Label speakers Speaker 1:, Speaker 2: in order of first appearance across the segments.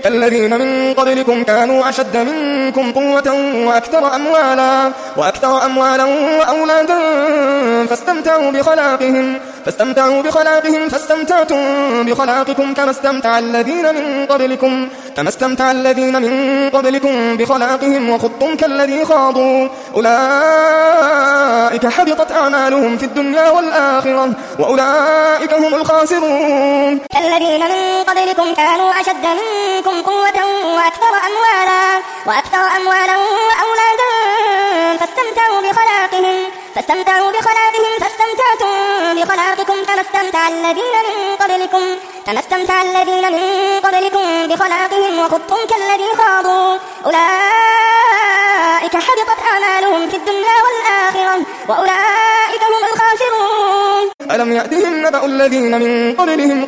Speaker 1: الذين من قبلكم كانوا أشد منكم قوة وأكثر أموالا وأولادا فاستمتعوا بخلاقهم فاستمتعتم بخلاقكم كما استمتع الذين من قبلكم بخلاقهم وخضتم كالذي خاضوا أولئك حبطت أعمالهم في الدنيا والآخرة وأولئك هم الخاسرون.
Speaker 2: الذين من قبلكم كانوا أشد منكم قوة وأكثر أموالا وأولادا فاستمتعوا بخلاقهم فاستمتعتم بخلاقكم كما استمتع الذين من قبلكم بخلاقهم وخضتم كالذي خاضوا أولئك حبطت أعمالهم في الدنيا والآخرة وأولئك هم الخاسرون.
Speaker 1: ألم يأتهم نبأ الذين من قبلهم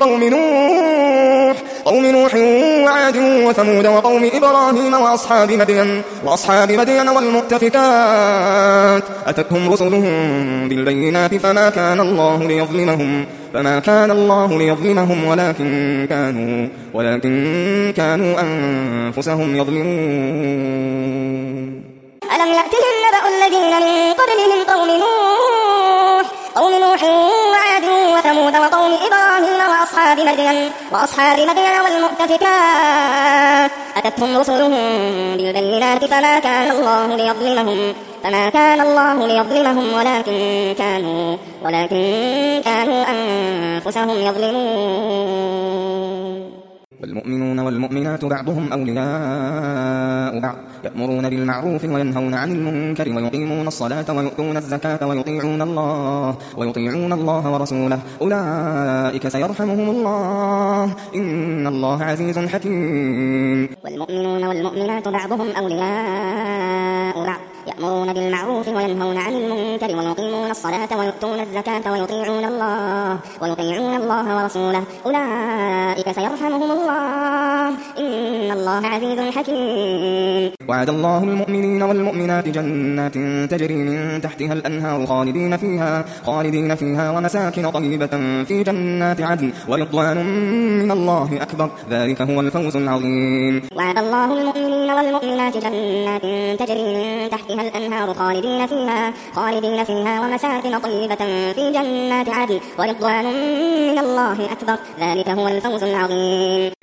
Speaker 1: قوم نوح وعاد وثمود وقوم إبراهيم وأصحاب مدين والمؤتفكات أتتهم رسلهم بالبينات فما كان الله ليظلمهم ولكن كانوا أنفسهم يظلمون.
Speaker 2: ألم يأتهم نبأ الذين من قبلهم قوم نوح وعاد وثمود وقوم إبراهيم وأصحاب مدين والمؤتفكات أتتهم رسلهم بالبينات فما كان الله ليظلمهم ولكن كانوا أنفسهم يظلمون.
Speaker 1: والمؤمنون والمؤمنات بعضهم أولياء بعض يأمرون بالمعروف وينهون عن المنكر ويقيمون الصلاة ويؤتون الزكاة ويطيعون الله ورسوله أولئك سيرحمهم الله إن الله عزيز حكيم.
Speaker 2: والمؤمنون والمؤمنات بعضهم أولياء بعض يأمرون بالمعروف وينهون عن المنكر ويقيمون الصلاة ويؤتون الزكاة ويطيعون الله ورسوله أولئك سيرحمهم الله إن الله عزيز حكيم.
Speaker 1: وعد الله المؤمنين والمؤمنات جنات تجري من تحتها الأنهار خالدين فيها ومساكن طيبة في جنات عدن ورضوان من الله أكبر ذلك هو الفوز العظيم.
Speaker 2: وعد الله المؤمنين والمؤمنات جنات تجري من تحتها الأنهار خالدين فيها ومساكن طيبة في جنات عدن ورضوان من الله أكبر ذلك هو الفوز العظيم.